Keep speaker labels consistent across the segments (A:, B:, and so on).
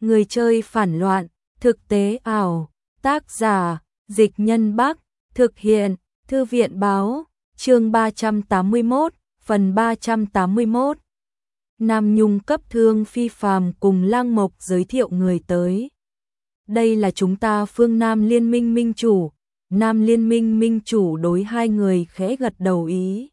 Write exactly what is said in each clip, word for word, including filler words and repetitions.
A: Người chơi phản loạn, thực tế ảo, tác giả, Dịch Nhân Bắc, thực hiện, Thư viện Báo, chương ba trăm tám mươi mốt, phần ba trăm tám mươi mốt. Nam Nhung cấp thương phi phàm cùng Lang Mộc giới thiệu người tới. Đây là chúng ta phương Nam Liên minh minh chủ. Nam Liên minh minh chủ đối hai người khẽ gật đầu ý.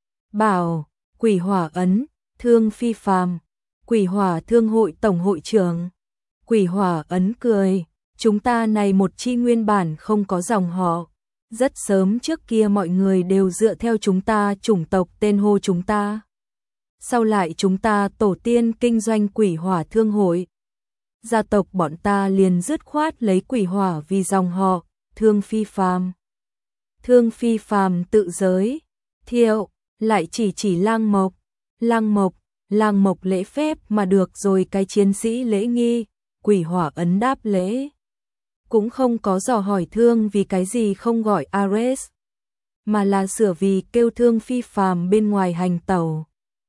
A: Bảo, Quỷ Hỏa ấn, thương phi phàm, Quỷ Hỏa thương hội tổng hội trưởng. Quỷ Hỏa ấn cười, chúng ta này một chi nguyên bản không có dòng họ. Rất sớm trước kia mọi người đều dựa theo chúng ta chủng tộc tên hô chúng ta. Sau lại chúng ta tổ tiên kinh doanh Quỷ Hỏa thương hội. Gia tộc bọn ta liền dứt khoát lấy Quỷ Hỏa vì dòng họ, thương phi phàm. Thương phi phàm tự giới thiệu, lại chỉ chỉ Lang Mộc. Lang Mộc, Lang Mộc lễ phép mà được rồi cái chiến sĩ lễ nghi. Quỷ Hỏa ấn đáp lễ. Cũng không có dò hỏi thương vì cái gì không gọi Ares, mà là sửa vì kêu thương phi phàm bên ngoài hành tẩu.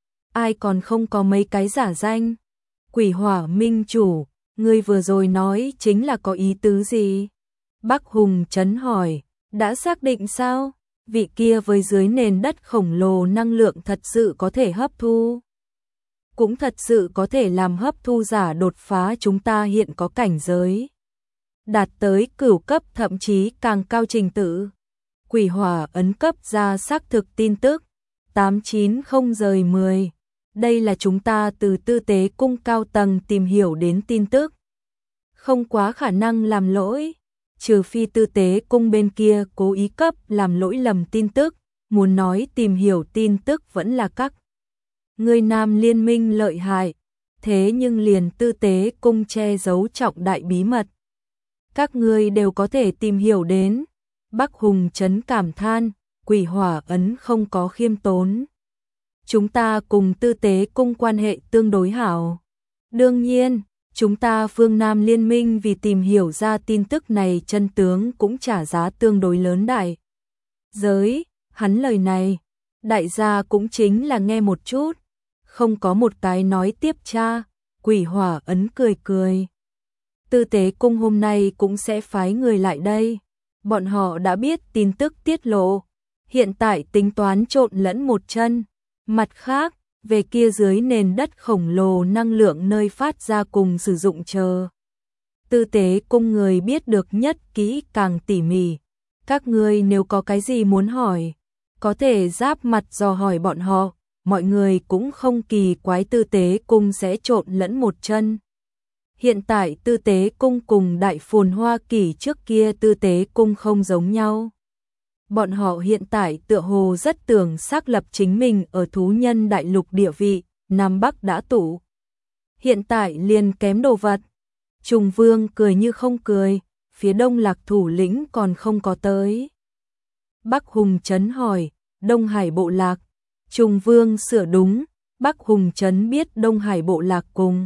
A: Ai còn không có mấy cái giả danh. Quỷ Hỏa minh chủ, ngươi vừa rồi nói chính là có ý tứ gì? Bắc Hùng Trấn hỏi, đã xác định sao? Vị kia với dưới nền đất khổng lồ năng lượng thật sự có thể hấp thu. Cũng thật sự có thể làm hấp thu giả đột phá chúng ta hiện có cảnh giới. Đạt tới cửu cấp thậm chí càng cao trình tự. Quỷ Hỏa ấn cấp ra xác thực tin tức. tám chín không rời mười. Đây là chúng ta từ tư tế cung cao tầng tìm hiểu đến tin tức. Không quá khả năng làm lỗi. Trừ phi tư tế cung bên kia cố ý cấp làm lỗi lầm tin tức. Muốn nói tìm hiểu tin tức vẫn là các người Nam Liên minh lợi hại. Thế nhưng liền tư tế cung che giấu trọng đại bí mật. Các ngươi đều có thể tìm hiểu đến. Bắc Hùng Trấn cảm than, Quỷ Hỏa ấn không có khiêm tốn. Chúng ta cùng tư tế cung quan hệ tương đối hảo. Đương nhiên, chúng ta phương Nam Liên minh vì tìm hiểu ra tin tức này chân tướng cũng trả giá tương đối lớn đại. Giới, hắn lời này, đại gia cũng chính là nghe một chút. Không có một cái nói tiếp cha. Quỷ Hỏa ấn cười cười. Tư tế cung hôm nay cũng sẽ phái người lại đây. Bọn họ đã biết tin tức tiết lộ. Hiện tại tính toán trộn lẫn một chân. Mặt khác, về kia dưới nền đất khổng lồ năng lượng nơi phát ra cùng sử dụng chờ. Tư tế cung người biết được nhất kỹ càng tỉ mỉ. Các ngươi nếu có cái gì muốn hỏi, có thể giáp mặt dò hỏi bọn họ. Mọi người cũng không kỳ quái tư tế cung sẽ trộn lẫn một chân. Hiện tại tư tế cung cùng đại phồn Hoa Kỳ trước kia tư tế cung không giống nhau. Bọn họ hiện tại tựa hồ rất tưởng xác lập chính mình ở thú nhân đại lục địa vị, Nam Bắc đã tụ. Hiện tại liền kém đồ vật. Trùng Vương cười như không cười, phía Đông Lạc thủ lĩnh còn không có tới. Bắc Hùng Trấn hỏi, Đông Hải bộ lạc. Trùng Vương sửa đúng, Bắc Hùng Trấn biết Đông Hải bộ lạc cùng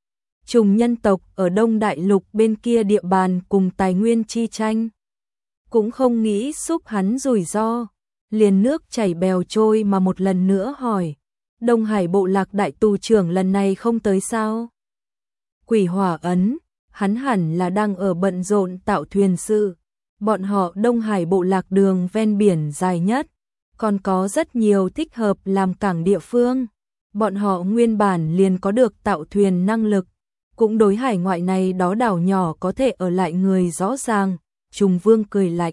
A: Trùng nhân tộc ở Đông Đại Lục bên kia địa bàn cùng tài nguyên chi tranh. Cũng không nghĩ xúc hắn rủi ro, liền nước chảy bèo trôi mà một lần nữa hỏi, Đông Hải bộ lạc đại tù trưởng lần này không tới sao? Quỷ Hỏa ấn, hắn hẳn là đang ở bận rộn tạo thuyền sự. Bọn họ Đông Hải bộ lạc đường ven biển dài nhất, còn có rất nhiều thích hợp làm cảng địa phương. Bọn họ nguyên bản liền có được tạo thuyền năng lực. Cũng đối hải ngoại này đó đảo nhỏ có thể ở lại người rõ ràng. Trùng Vương cười lạnh.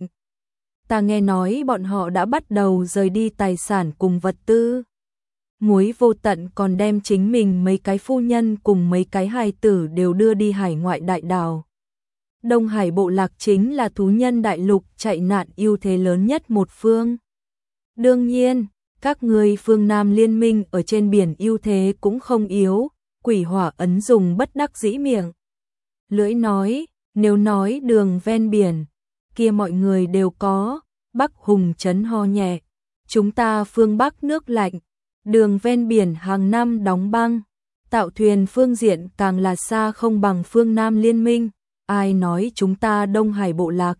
A: Ta nghe nói bọn họ đã bắt đầu rời đi tài sản cùng vật tư. Muối Vô Tận còn đem chính mình mấy cái phu nhân cùng mấy cái hài tử đều đưa đi hải ngoại đại đảo. Đông Hải bộ lạc chính là thú nhân đại lục chạy nạn ưu thế lớn nhất một phương. Đương nhiên, các người phương Nam Liên minh ở trên biển ưu thế cũng không yếu. Quỷ Hỏa ấn dùng bất đắc dĩ miệng. Lưỡi nói, nếu nói đường ven biển, kia mọi người đều có. Bắc Hùng Trấn ho nhẹ. Chúng ta phương Bắc nước lạnh, đường ven biển hàng năm đóng băng. Tạo thuyền phương diện càng là xa không bằng phương Nam Liên minh. Ai nói chúng ta Đông Hải bộ lạc?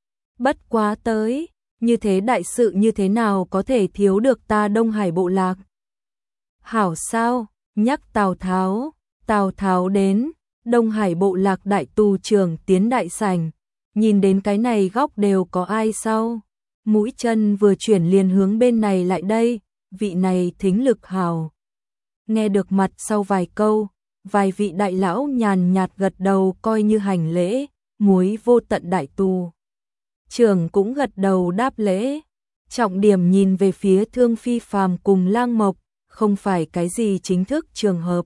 A: Bất quá tới, như thế đại sự như thế nào có thể thiếu được ta Đông Hải bộ lạc? Hảo sao? Nhắc Tào Tháo, Tào Tháo đến, Đông Hải bộ lạc đại tù trưởng tiến đại sảnh, nhìn đến cái này góc đều có ai sao? Mũi chân vừa chuyển liền hướng bên này lại đây, vị này thính lực hào. Nghe được mặt sau vài câu, vài vị đại lão nhàn nhạt gật đầu coi như hành lễ, muối vô tận đại tù. Trưởng cũng gật đầu đáp lễ, trọng điểm nhìn về phía Thương Phi Phàm cùng Lang Mộc, không phải cái gì chính thức trường hợp.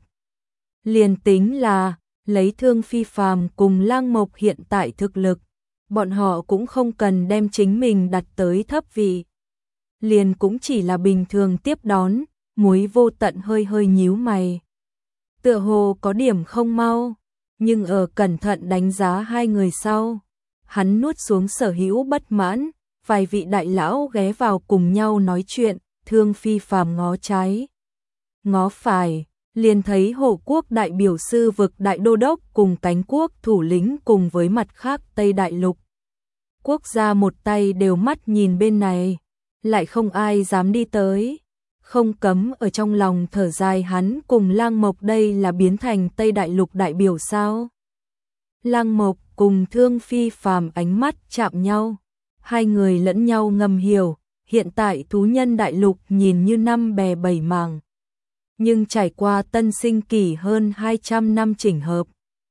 A: Liền tính là lấy Thương Phi Phàm cùng Lang Mộc hiện tại thực lực, bọn họ cũng không cần đem chính mình đặt tới thấp vị. Liền cũng chỉ là bình thường tiếp đón, muối vô tận hơi hơi nhíu mày. Tựa hồ có điểm không mau, nhưng ở cẩn thận đánh giá hai người sau, hắn nuốt xuống sở hữu bất mãn, vài vị đại lão ghé vào cùng nhau nói chuyện, Thương Phi Phàm ngó trái, ngó phải, liền thấy Hổ quốc đại biểu sư vực đại đô đốc cùng cánh quốc thủ lĩnh cùng với mặt khác Tây Đại Lục. Quốc gia một tay đều mắt nhìn bên này, lại không ai dám đi tới, không cấm ở trong lòng thở dài hắn cùng Lang Mộc đây là biến thành Tây Đại Lục đại biểu sao. Lang Mộc cùng Thương Phi Phàm ánh mắt chạm nhau, hai người lẫn nhau ngầm hiểu, hiện tại thú nhân đại lục nhìn như năm bè bảy mảng. Nhưng trải qua tân sinh kỷ hơn hai trăm năm chỉnh hợp,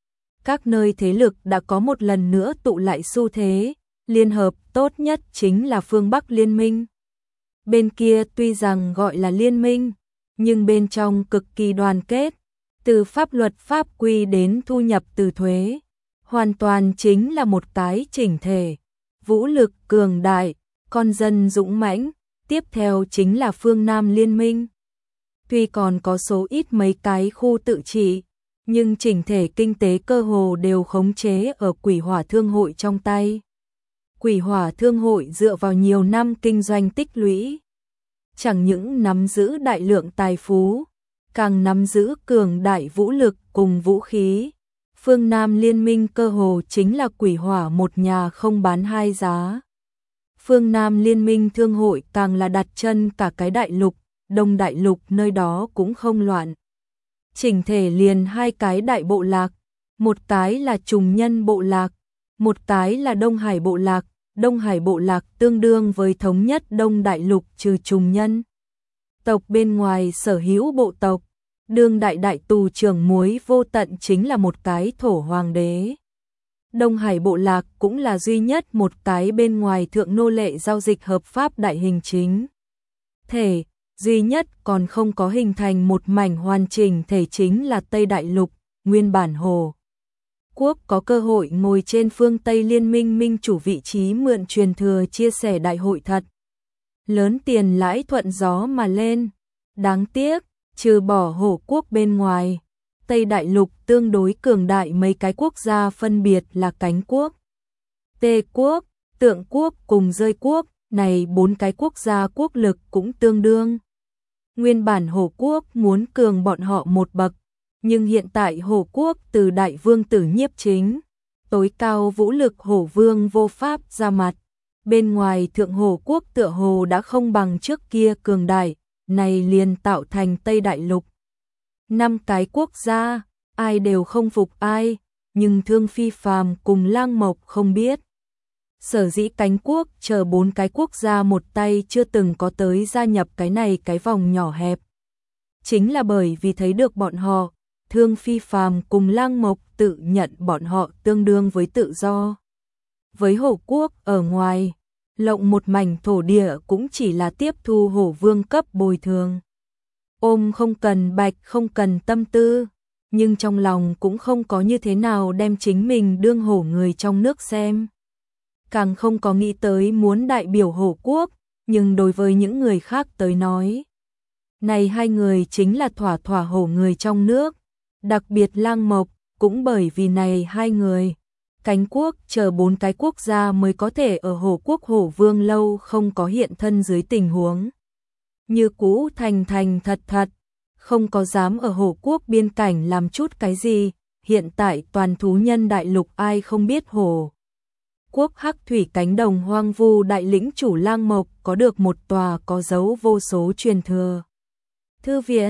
A: các nơi thế lực đã có một lần nữa tụ lại xu thế, liên hợp tốt nhất chính là phương Bắc Liên minh. Bên kia tuy rằng gọi là liên minh, nhưng bên trong cực kỳ đoàn kết, từ pháp luật pháp quy đến thu nhập từ thuế, hoàn toàn chính là một cái chỉnh thể, vũ lực cường đại, con dân dũng mãnh, tiếp theo chính là phương Nam liên minh. Tuy còn có số ít mấy cái khu tự trị, nhưng chỉnh thể kinh tế cơ hồ đều khống chế ở Quỷ Hỏa Thương hội trong tay. Quỷ Hỏa Thương hội dựa vào nhiều năm kinh doanh tích lũy, chẳng những nắm giữ đại lượng tài phú, càng nắm giữ cường đại vũ lực cùng vũ khí. Phương Nam liên minh cơ hồ chính là Quỷ Hỏa một nhà không bán hai giá. Phương Nam liên minh thương hội càng là đặt chân cả cái đại lục, Đông Đại Lục nơi đó cũng không loạn. Chỉnh thể liền hai cái đại bộ lạc, một cái là Trùng Nhân bộ lạc, một cái là Đông Hải bộ lạc. Đông Hải bộ lạc tương đương với thống nhất Đông Đại Lục trừ Trùng Nhân tộc bên ngoài sở hữu bộ tộc. Đương đại đại tù trưởng muối vô tận chính là một cái thổ hoàng đế. Đông Hải bộ lạc cũng là duy nhất một cái bên ngoài thượng nô lệ giao dịch hợp pháp đại hình chính thể, duy nhất còn không có hình thành một mảnh hoàn chỉnh thể chính là Tây Đại Lục. Nguyên bản Hồ quốc có cơ hội ngồi trên phương Tây liên minh minh chủ vị trí mượn truyền thừa chia sẻ đại hội thật lớn, tiền lãi thuận gió mà lên. Đáng tiếc, trừ bỏ Hổ quốc bên ngoài, Tây Đại Lục tương đối cường đại mấy cái quốc gia phân biệt là Cánh quốc, Tê quốc, Tượng quốc cùng Rơi quốc, này bốn cái quốc gia quốc lực cũng tương đương. Nguyên bản Hổ quốc muốn cường bọn họ một bậc, nhưng hiện tại Hổ quốc từ đại vương tử Nhiếp Chính, tối cao vũ lực Hổ vương vô pháp ra mặt, bên ngoài thượng Hổ quốc tựa hồ đã không bằng trước kia cường đại, này liền tạo thành Tây Đại Lục. Năm cái quốc gia, ai đều không phục ai, nhưng Thương Phi Phàm cùng Lang Mộc không biết. Sở dĩ Cánh quốc chờ bốn cái quốc gia một tay chưa từng có tới gia nhập cái này cái vòng nhỏ hẹp. Chính là bởi vì thấy được bọn họ, Thương Phi Phàm cùng Lang Mộc tự nhận bọn họ tương đương với tự do. Với Hổ quốc ở ngoài, lộng một mảnh thổ địa cũng chỉ là tiếp thu Hổ vương cấp bồi thường. Ôm không cần bạch không cần tâm tư, nhưng trong lòng cũng không có như thế nào đem chính mình đương hổ người trong nước xem. Càng không có nghĩ tới muốn đại biểu Hổ quốc, nhưng đối với những người khác tới nói, này hai người chính là thỏa thỏa hổ người trong nước. Đặc biệt Lang Mộc, cũng bởi vì này hai người, Cánh quốc chờ bốn cái quốc gia mới có thể ở Hổ quốc Hổ vương lâu không có hiện thân dưới tình huống như cũ thành thành thật thật, không có dám ở Hổ quốc biên cảnh làm chút cái gì. Hiện tại toàn thú nhân đại lục ai không biết Hổ quốc Hắc Thủy cánh đồng hoang vu đại lĩnh chủ Lang Mộc có được một tòa có dấu vô số truyền thừa thư viện.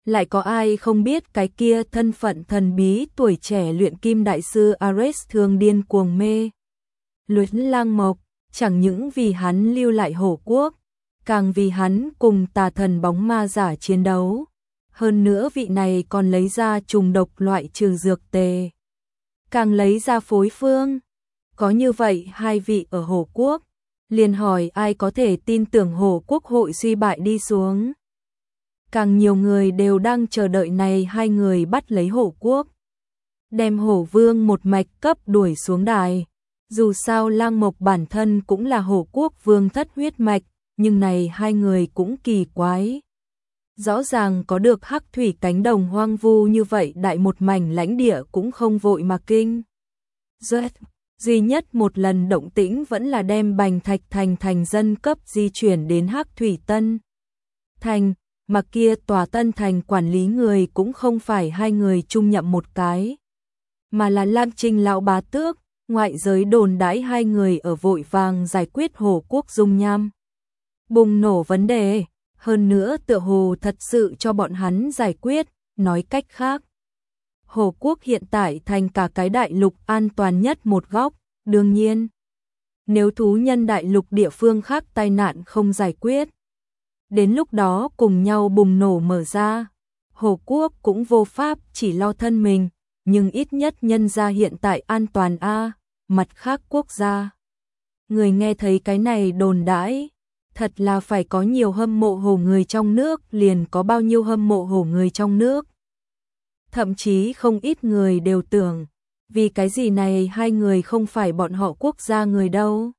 A: Lại có ai không biết cái kia thân phận thần bí tuổi trẻ luyện kim đại sư Ares thường điên cuồng mê luyến Lang Mộc, chẳng những vì hắn lưu lại hổ quốc, càng vì hắn cùng tà thần bóng ma giả chiến đấu. Hơn nữa vị này còn lấy ra trùng độc loại trừ dược tề, càng lấy ra phối phương. Có như vậy hai vị ở hổ quốc, liền hỏi ai có thể tin tưởng hổ quốc hội suy bại đi xuống. Càng nhiều người đều đang chờ đợi này hai người bắt lấy hổ quốc, đem hổ vương một mạch cấp đuổi xuống đài. Dù sao Lang Mộc bản thân cũng là hổ quốc vương thất huyết mạch, nhưng này hai người cũng kỳ quái. Rõ ràng có được hắc thủy cánh đồng hoang vu như vậy đại một mảnh lãnh địa cũng không vội mà kinh. Duet, duy nhất một lần động tĩnh vẫn là đem Bành Thạch thành thành dân cấp di chuyển đến hắc thủy tân thành, mà kia tòa tân thành quản lý người cũng không phải hai người chung nhậm một cái, mà là Lam Trinh lão bá tước. Ngoại giới đồn đãi hai người ở vội vàng giải quyết hổ quốc dung nham bùng nổ vấn đề, hơn nữa tựa hồ thật sự cho bọn hắn giải quyết. Nói cách khác, hổ quốc hiện tại thành cả cái đại lục an toàn nhất một góc. Đương nhiên, nếu thú nhân đại lục địa phương khác tai nạn không giải quyết, đến lúc đó cùng nhau bùng nổ mở ra, hổ quốc cũng vô pháp chỉ lo thân mình, nhưng ít nhất nhân gia hiện tại an toàn a. Mặt khác quốc gia, người nghe thấy cái này đồn đãi, thật là phải có nhiều hâm mộ hổ người trong nước liền có bao nhiêu hâm mộ hổ người trong nước. Thậm chí không ít người đều tưởng, vì cái gì này hai người không phải bọn họ quốc gia người đâu.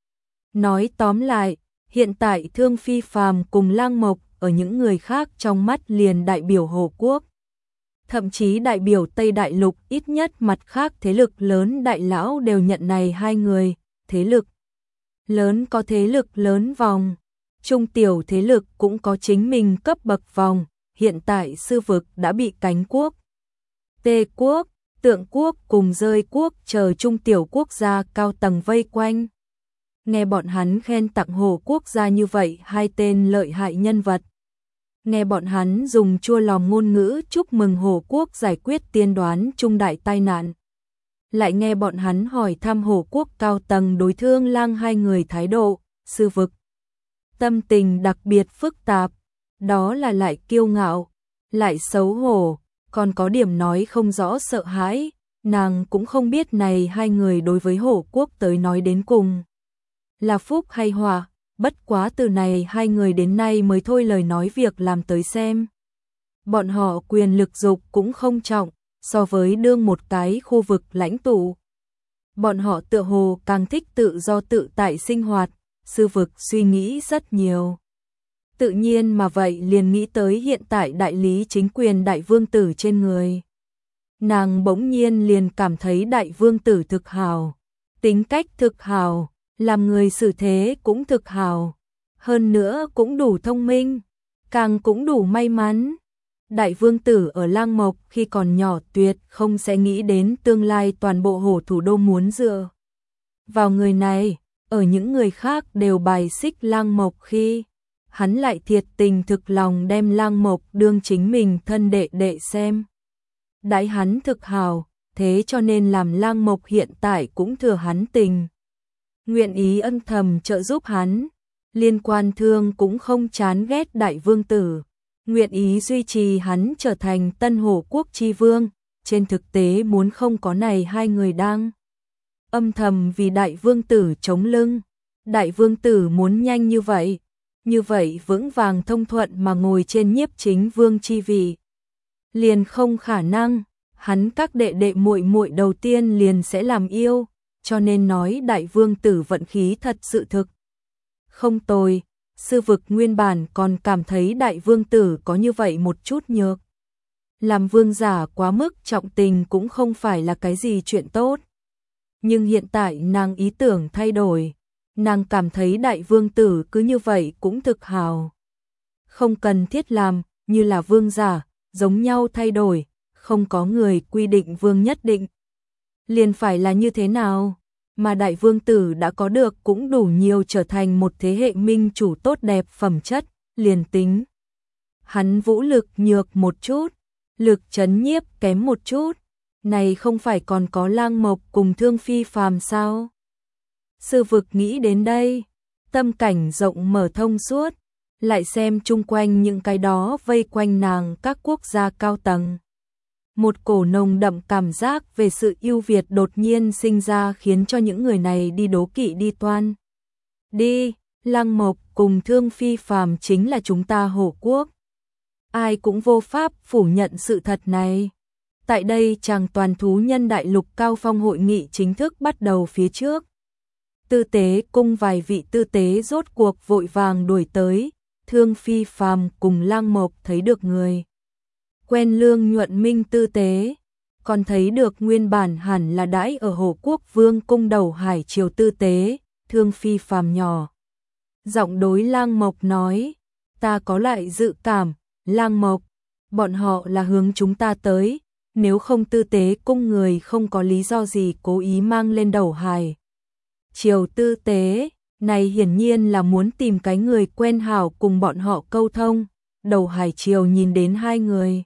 A: Nói tóm lại, hiện tại Thương Phi Phàm cùng Lang Mộc ở những người khác trong mắt liền đại biểu hổ quốc. Thậm chí đại biểu Tây Đại Lục, ít nhất mặt khác thế lực lớn đại lão đều nhận này hai người. Thế lực lớn có thế lực lớn vòng, trung tiểu thế lực cũng có chính mình cấp bậc vòng. Hiện tại sư vực đã bị Cánh quốc, Tê quốc, Tượng quốc cùng Rơi quốc chờ trung tiểu quốc gia cao tầng vây quanh. Nghe bọn hắn khen tặng hổ quốc gia như vậy hai tên lợi hại nhân vật. Nghe bọn hắn dùng chua lòm ngôn ngữ chúc mừng hổ quốc giải quyết tiên đoán trung đại tai nạn. Lại nghe bọn hắn hỏi thăm hổ quốc cao tầng đối Thương Lang hai người thái độ, sư vực. Tâm tình đặc biệt phức tạp, đó là lại kiêu ngạo, lại xấu hổ, còn có điểm nói không rõ sợ hãi. Nàng cũng không biết này hai người đối với hổ quốc tới nói đến cùng là phúc hay họa. Bất quá từ này hai người đến nay mới thôi lời nói việc làm tới xem. Bọn họ quyền lực dục cũng không trọng, so với đương một cái khu vực lãnh tụ. Bọn họ tựa hồ càng thích tự do tự tại sinh hoạt, sư vực suy nghĩ rất nhiều. Tự nhiên mà vậy liền nghĩ tới hiện tại đại lý chính quyền đại vương tử trên người. Nàng bỗng nhiên liền cảm thấy đại vương tử thực hào, tính cách thực hào. Làm người xử thế cũng thực hào, hơn nữa cũng đủ thông minh, càng cũng đủ may mắn. Đại vương tử ở Lang Mộc khi còn nhỏ tuyệt không sẽ nghĩ đến tương lai toàn bộ hổ thủ đô muốn dựa vào người này. Ở những người khác đều bài xích Lang Mộc khi, hắn lại thiệt tình thực lòng đem Lang Mộc đương chính mình thân đệ đệ xem. Đãi hắn thực hào, thế cho nên làm Lang Mộc hiện tại cũng thừa hắn tình. Nguyện ý âm thầm trợ giúp hắn, liên quan thương cũng không chán ghét đại vương tử, nguyện ý duy trì hắn trở thành tân hổ quốc chi vương. Trên thực tế muốn không có này hai người đang âm thầm vì đại vương tử chống lưng. Đại vương tử muốn nhanh như vậy, như vậy vững vàng thông thuận mà ngồi trên nhiếp chính vương chi vị, liền không khả năng, hắn các đệ đệ muội muội đầu tiên liền sẽ làm yêu. Cho nên nói đại vương tử vận khí thật sự thực không tồi. Sư vực nguyên bản còn cảm thấy đại vương tử có như vậy một chút nhược. Làm vương giả quá mức trọng tình cũng không phải là cái gì chuyện tốt. Nhưng hiện tại nàng ý tưởng thay đổi. Nàng cảm thấy đại vương tử cứ như vậy cũng thực hào. Không cần thiết làm như là vương giả, giống nhau thay đổi. Không có người quy định vương nhất định liền phải là như thế nào, mà đại vương tử đã có được cũng đủ nhiều trở thành một thế hệ minh chủ tốt đẹp phẩm chất, liền tính Hắn vũ lực nhược một chút, lực chấn nhiếp kém một chút, này không phải còn có Lang Mộc cùng Thương Phi Phàm sao? Sư vực nghĩ đến đây, tâm cảnh rộng mở thông suốt, lại xem chung quanh những cái đó vây quanh nàng các quốc gia cao tầng. Một cổ nồng đậm cảm giác về sự ưu việt đột nhiên sinh ra khiến cho những người này đi đố kỵ đi toan. Đi, Lang Mộc cùng Thương Phi Phàm chính là chúng ta Hổ Quốc. Ai cũng vô pháp phủ nhận sự thật này. Tại đây chàng toàn thú nhân đại lục cao phong hội nghị chính thức bắt đầu phía trước. Tư tế cung vài vị tư tế rốt cuộc vội vàng đuổi tới, Thương Phi Phàm cùng Lang Mộc thấy được người quen Lương Nhuận Minh tư tế, còn thấy được nguyên bản hẳn là đãi ở Hổ Quốc Vương cung đầu hải triều tư tế, Thương Phi Phàm nhỏ giọng đối Lang Mộc nói, ta có lại dự cảm, Lang Mộc, bọn họ là hướng chúng ta tới, nếu không tư tế cung người không có lý do gì cố ý mang lên đầu hải triều tư tế, này hiển nhiên là muốn tìm cái người quen hảo cùng bọn họ câu thông. Đầu hải triều nhìn đến hai người,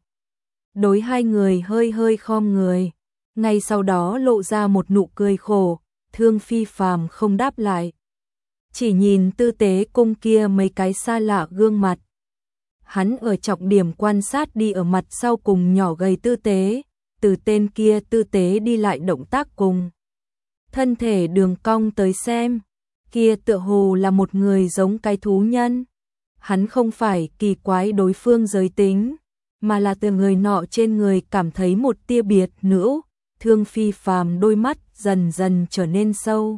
A: đối hai người hơi hơi khom người, ngay sau đó lộ ra một nụ cười khổ. Thương Phi Phàm không đáp lại, chỉ nhìn tư tế cung kia mấy cái xa lạ gương mặt. Hắn ở trọng điểm quan sát đi ở mặt sau cùng nhỏ gầy tư tế, từ tên kia tư tế đi lại động tác cùng thân thể đường cong tới xem, kia tựa hồ là một người giống cái thú nhân. Hắn không phải kỳ quái đối phương giới tính, mà là từ người nọ trên người cảm thấy một tia biệt nữ. Thương Phi Phàm đôi mắt dần dần trở nên sâu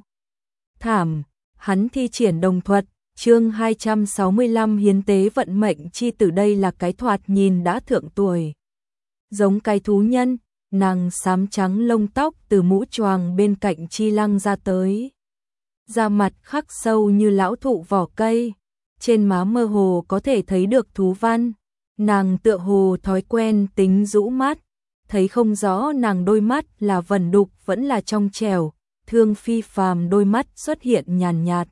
A: thẳm, hắn thi triển đồng thuật, chương hai trăm sáu mươi lăm hiến tế vận mệnh chi tử. Đây là cái thoạt nhìn đã thượng tuổi, giống cái thú nhân, nàng xám trắng lông tóc từ mũ choàng bên cạnh chi lăng ra tới. Da mặt khắc sâu như lão thụ vỏ cây, trên má mơ hồ có thể thấy được thú văn. Nàng tựa hồ thói quen tính rũ mắt, thấy không rõ nàng đôi mắt là vẩn đục vẫn là trong trẻo. Thương Phi Phàm đôi mắt xuất hiện nhàn nhạt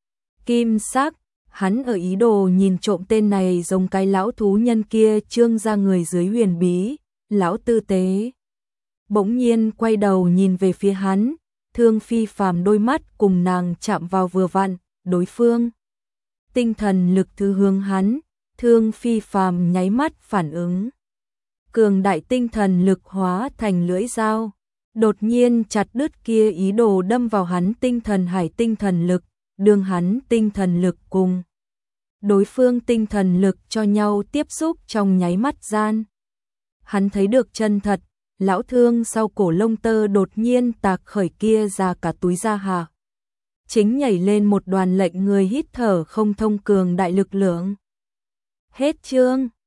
A: kim sắc, hắn ở ý đồ nhìn trộm tên này giống cái lão thú nhân kia trương ra người dưới huyền bí. Lão tư tế bỗng nhiên quay đầu nhìn về phía hắn, Thương Phi Phàm đôi mắt cùng nàng chạm vào vừa vặn, đối phương tinh thần lực thứ hướng hắn, Thương Phi Phàm nháy mắt phản ứng. Cường đại tinh thần lực hóa thành lưỡi dao, đột nhiên chặt đứt kia ý đồ đâm vào hắn tinh thần hải tinh thần lực, đương hắn tinh thần lực cùng đối phương tinh thần lực cho nhau tiếp xúc trong nháy mắt gian. Hắn thấy được chân thật, lão Thương sau cổ lông tơ đột nhiên tạc khởi kia ra cả túi da hà. Chính nhảy lên một đoàn lệnh người hít thở không thông cường đại lực lượng. Hết chương.